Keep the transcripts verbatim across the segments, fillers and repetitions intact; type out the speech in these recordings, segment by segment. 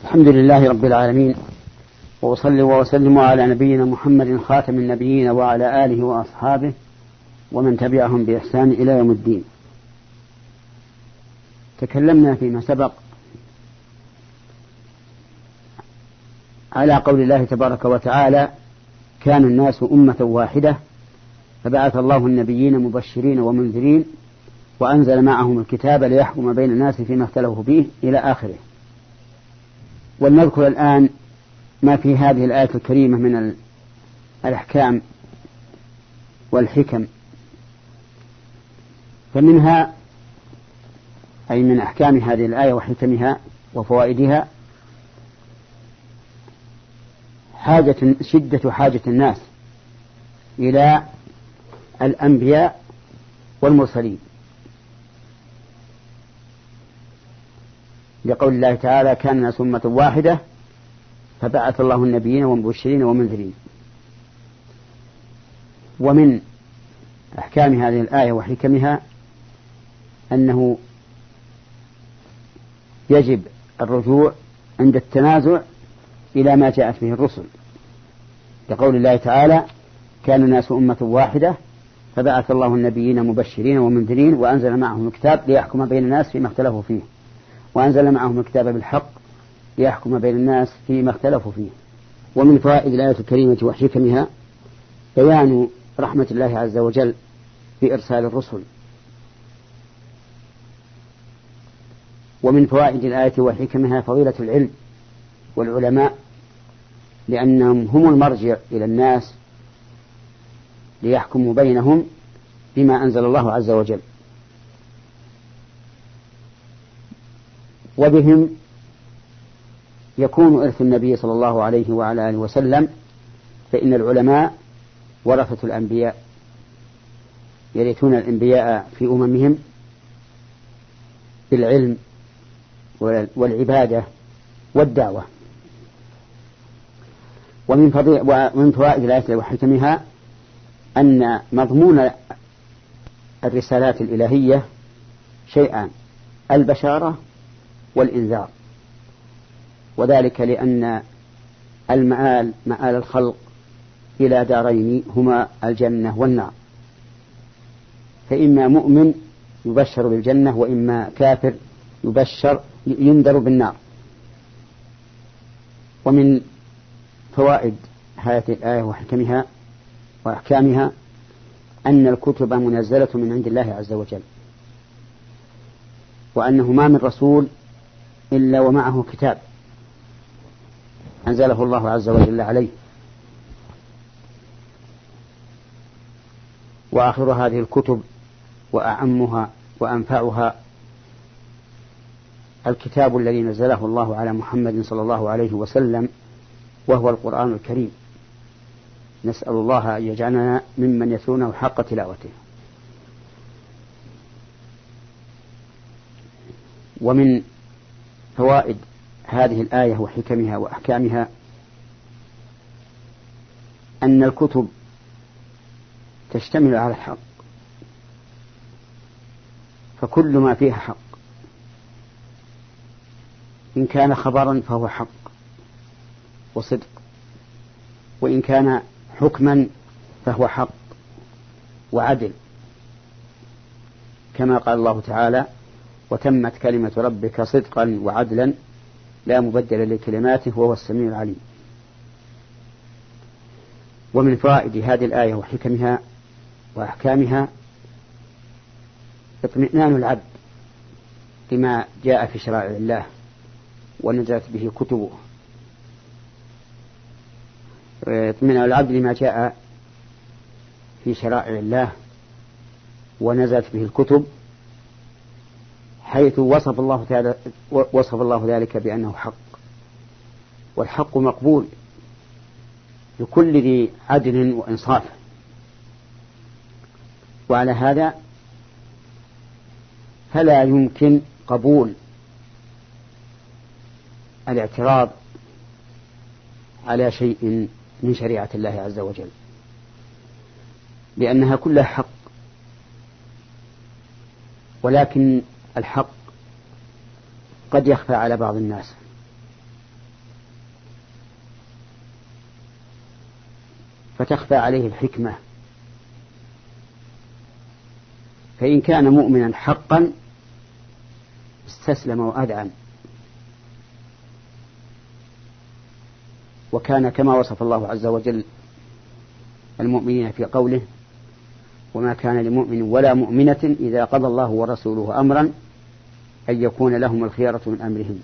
الحمد لله رب العالمين، وأصلي وأسلم على نبينا محمد خاتم النبيين وعلى آله وأصحابه ومن تبعهم بإحسان إلى يوم الدين. تكلمنا فيما سبق على قول الله تبارك وتعالى: كان الناس أمة واحدة فبعث الله النبيين مبشرين ومنذرين وأنزل معهم الكتاب ليحكم بين الناس فيما اختلفوا فيه إلى آخره. ولنذكر الآن ما في هذه الآية الكريمة من الأحكام والحكم. فمنها أي من أحكام هذه الآية وحكمها وفوائدها حاجة شدة حاجة الناس إلى الأنبياء والمرسلين، لقول الله تعالى: كان الناس أمة واحدة فبعث الله النبيين ومبشرين ومنذرين. ومن أحكام هذه الآية وحكمها أنه يجب الرجوع عند التنازع إلى ما جاءت به الرسل، لقول الله تعالى: كان الناس أمة واحدة فبعث الله النبيين مبشرين ومنذرين وأنزل معهم الكتاب ليحكم بين الناس فيما اختلفوا فيه وأنزل معهم الكتاب بالحق ليحكم بين الناس فيما اختلفوا فيه. ومن فوائد الآية الكريمة وحكمها بيان رحمة الله عز وجل في إرسال الرسل. ومن فوائد الآية وحكمها فضيلة العلم والعلماء، لأنهم هم المرجع إلى الناس ليحكموا بينهم بما أنزل الله عز وجل، وبهم يكون إرث النبي صلى الله عليه وعلى آله وسلم، فإن العلماء ورثة الأنبياء يرثون الأنبياء في أممهم بالعلم والعبادة والدعوة. ومن فوائد الآية وحكمها أن مضمون الرسالات الإلهية شيئان: البشارة والإنذار، وذلك لأن المآل مآل الخلق إلى دارين هما الجنة والنار، فإما مؤمن يبشر بالجنة وإما كافر يبشر ينذر بالنار. ومن فوائد هذه الآية وحكمها وأحكامها أن الكتب منزلة من عند الله عز وجل، وأنه ما من رسول إلا ومعه كتاب أنزله الله عز وجل عليه. وآخر هذه الكتب وأعمها وأنفعها الكتاب الذي نزله الله على محمد صلى الله عليه وسلم، وهو القرآن الكريم. نسأل الله أن يجعلنا ممن يتلونه حق تلاوته. ومن فوائد هذه الآية وحكمها وأحكامها أن الكتب تشتمل على الحق، فكل ما فيها حق، إن كان خبرا فهو حق وصدق، وإن كان حكما فهو حق وعدل، كما قال الله تعالى: وتمت كلمة ربك صدقا وعدلا لا مبدل لكلماته وهو السميع العليم. ومن فوائد هذه الآية وحكمها وأحكامها اطمئنان العبد لما جاء في شرائع الله ونزلت به كتبه، اطمئنان العبد لما جاء في شرائع الله ونزلت به الكتب، حيث وصف الله تعالى وصف الله ذلك بأنه حق، والحق مقبول لكل ذي عدل وإنصاف. وعلى هذا فلا يمكن قبول الاعتراض على شيء من شريعة الله عز وجل، لأنها كلها حق. ولكن الحق قد يخفى على بعض الناس، فتخفى عليه الحكمة، فإن كان مؤمنا حقا استسلم وأذعن، وكان كما وصف الله عز وجل المؤمنين في قوله: وما كان لمؤمن ولا مؤمنة إذا قضى الله ورسوله أمرا أن يكون لهم الخيرة من أمرهم.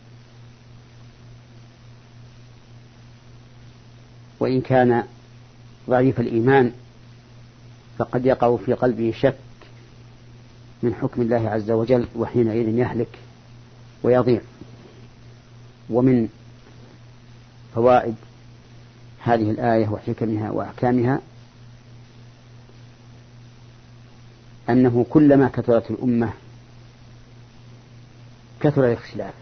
وإن كان ضعيف الإيمان فقد يقع في قلبه شك من حكم الله عز وجل، وحينئذ يهلك ويضيع. ومن فوائد هذه الآية وحكمها وأحكامها أنه كلما كثرت الأمة كثر الاختلاف،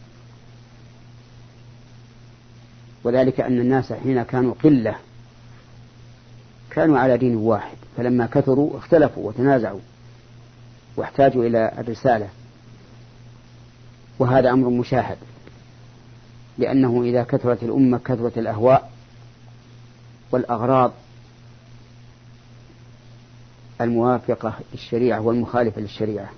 وذلك أن الناس حين كانوا قلة كانوا على دين واحد، فلما كثروا اختلفوا وتنازعوا واحتاجوا إلى الرسالة، وهذا أمر مشاهد، لأنه إذا كثرت الأمة كثرت الأهواء والأغراض الموافقة للشريعة والمخالفة للشريعة.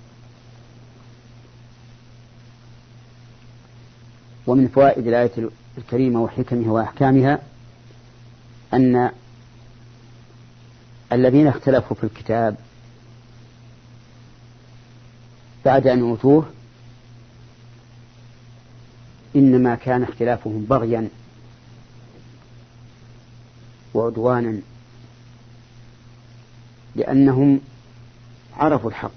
ومن فوائد الآية الكريمة وحكمها وأحكامها أن الذين اختلفوا في الكتاب بعد أن أوتوه إنما كان اختلافهم بغيا وعدوانا، لأنهم عرفوا الحق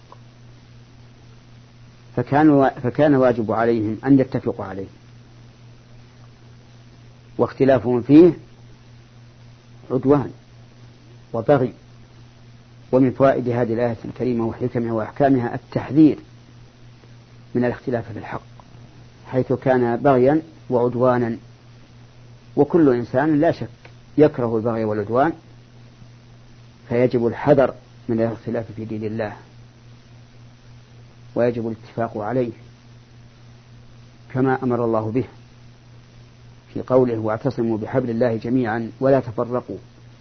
فكان فكان واجب عليهم أن يتفقوا عليه، واختلافهم فيه عدوان وبغي. ومن فوائد هذه الآية الكريمة وحكمها وأحكامها التحذير من الاختلاف في الحق، حيث كان بغيا وعدوانا، وكل إنسان لا شك يكره البغي والعدوان، فيجب الحذر من الاختلاف في دين الله، ويجب الاتفاق عليه كما أمر الله به في قوله: واعتصموا بحبل الله جميعا ولا تفرقوا.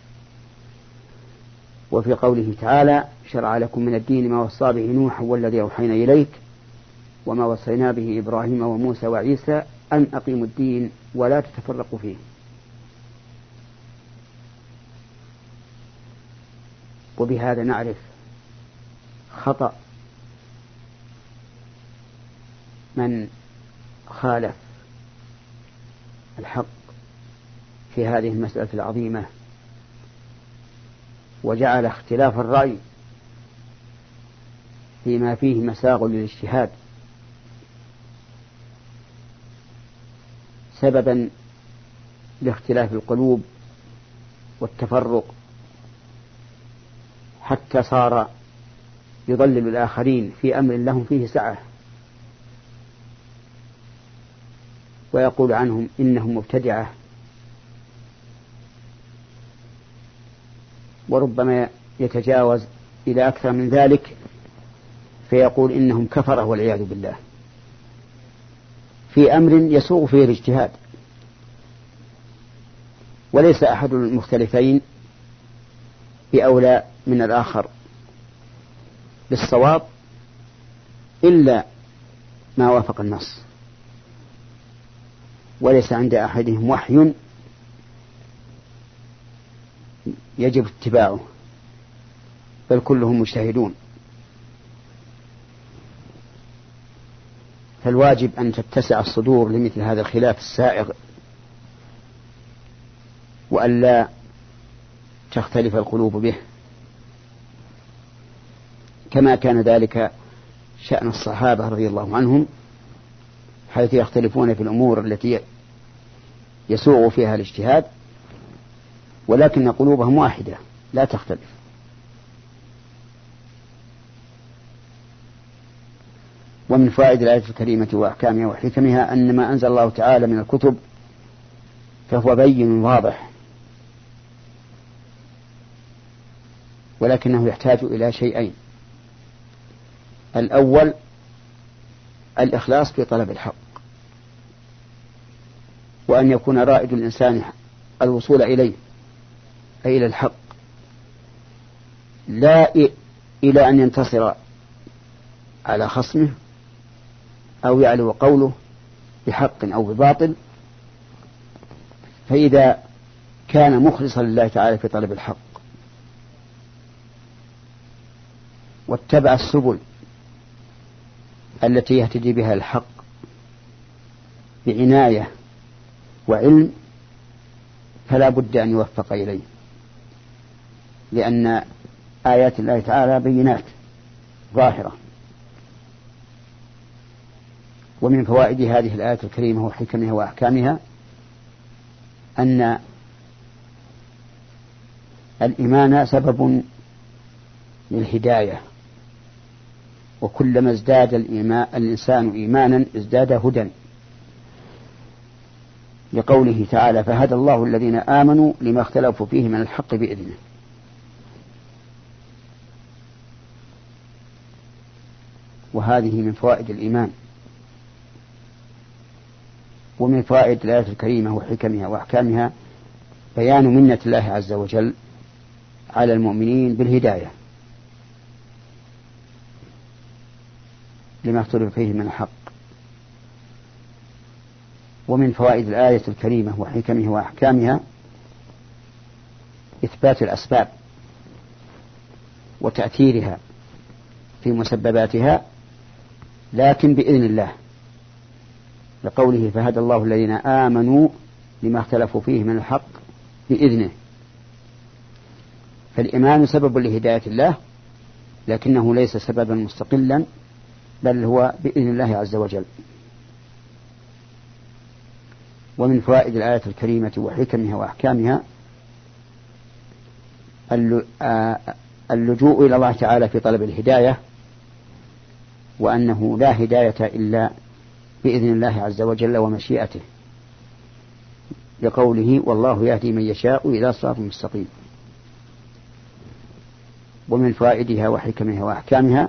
وفي قوله تعالى: شرع لكم من الدين ما وصى به نوح والذي أوحينا إليك وما وصينا به إبراهيم وموسى وعيسى أن أقيموا الدين ولا تتفرقوا فيه. وبهذا نعرف خطأ من خالف الحق في هذه المسألة العظيمة، وجعل اختلاف الرأي فيما فيه مساغ للاجتهاد سببا لاختلاف القلوب والتفرق، حتى صار يضلل الآخرين في أمر لهم فيه سعة، ويقول عنهم إنهم مبتدعة، وربما يتجاوز إلى أكثر من ذلك فيقول إنهم كفرة والعياذ بالله في أمر يسوغ فيه الاجتهاد. وليس أحد المختلفين بأولى من الآخر بالصواب إلا ما وافق النص، وليس عند أحدهم وحي يجب اتباعه، بل كلهم مجتهدون. فالواجب أن تتسع الصدور لمثل هذا الخلاف السائغ، وأن لا تختلف القلوب به، كما كان ذلك شأن الصحابة رضي الله عنهم، حيث يختلفون في الأمور التي يسوغ فيها الاجتهاد، ولكن قلوبهم واحدة لا تختلف. ومن فوائد الآية الكريمة وأحكامها وحكمها أن ما أنزل الله تعالى من الكتب فهو بين واضح، ولكنه يحتاج إلى شيئين: الأول الإخلاص في طلب الحق، وأن يكون رائد الإنسان الوصول إليه أي إلى الحق، لا إلى أن ينتصر على خصمه أو يعلو قوله بحق أو بباطل. فإذا كان مخلصا لله تعالى في طلب الحق واتبع السبل التي يهتدي بها الحق بعناية وعلم، فلا بد أن يوفق إليه، لأن آيات الله تعالى بينات ظاهرة. ومن فوائد هذه الآية الكريمة وحكمها وأحكامها أن الإيمان سبب للهداية، وكلما ازداد الإيمان الإنسان إيمانا ازداد هدى، لقوله تعالى فهدى الله الذين آمنوا لما اختلفوا فيه من الحق بإذنه. وهذه من فوائد الإيمان. ومن فوائد الآية الكريمة وحكمها وأحكامها بيان منة الله عز وجل على المؤمنين بالهداية لما اختلف فيه من الحق. ومن فوائد الآية الكريمة وحكمها وأحكامها إثبات الأسباب وتأثيرها في مسبباتها، لكن بإذن الله، لقوله فهدى الله الذين آمنوا لما اختلفوا فيه من الحق بإذنه. فالإيمان سبب لهداية الله، لكنه ليس سببا مستقلا، بل هو بإذن الله عز وجل. ومن فوائد الآية الكريمة وحكمها وأحكامها اللجوء إلى الله تعالى في طلب الهداية، وأنه لا هداية إلا بإذن الله عز وجل ومشيئته، لقوله والله يهدي من يشاء إلى صراط مستقيم. ومن فوائدها وحكمها وأحكامها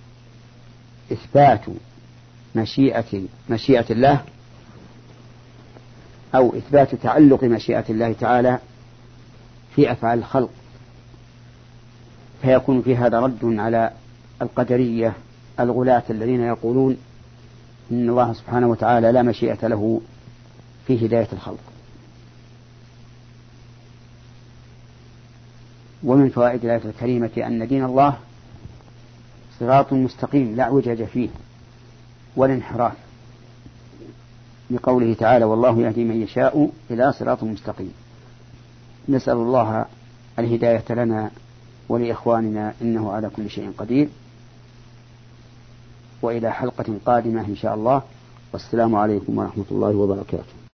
إثبات مشيئة مشيئة الله، أو إثبات تعلق مشيئة الله تعالى في أفعال الخلق، فيكون في هذا رد على القدرية الغلاة الذين يقولون إن الله سبحانه وتعالى لا مشيئة له في هداية الخلق. ومن فوائد الآية الكريمة أن دين الله صراط مستقيم لا اعوجاج فيه ولا انحراف، لقوله تعالى والله يهدي من يشاء إلى صراط مستقيم. نسأل الله الهداية لنا ولإخواننا إنه على كل شيء قدير. وإلى حلقة قادمة إن شاء الله، والسلام عليكم ورحمة الله وبركاته.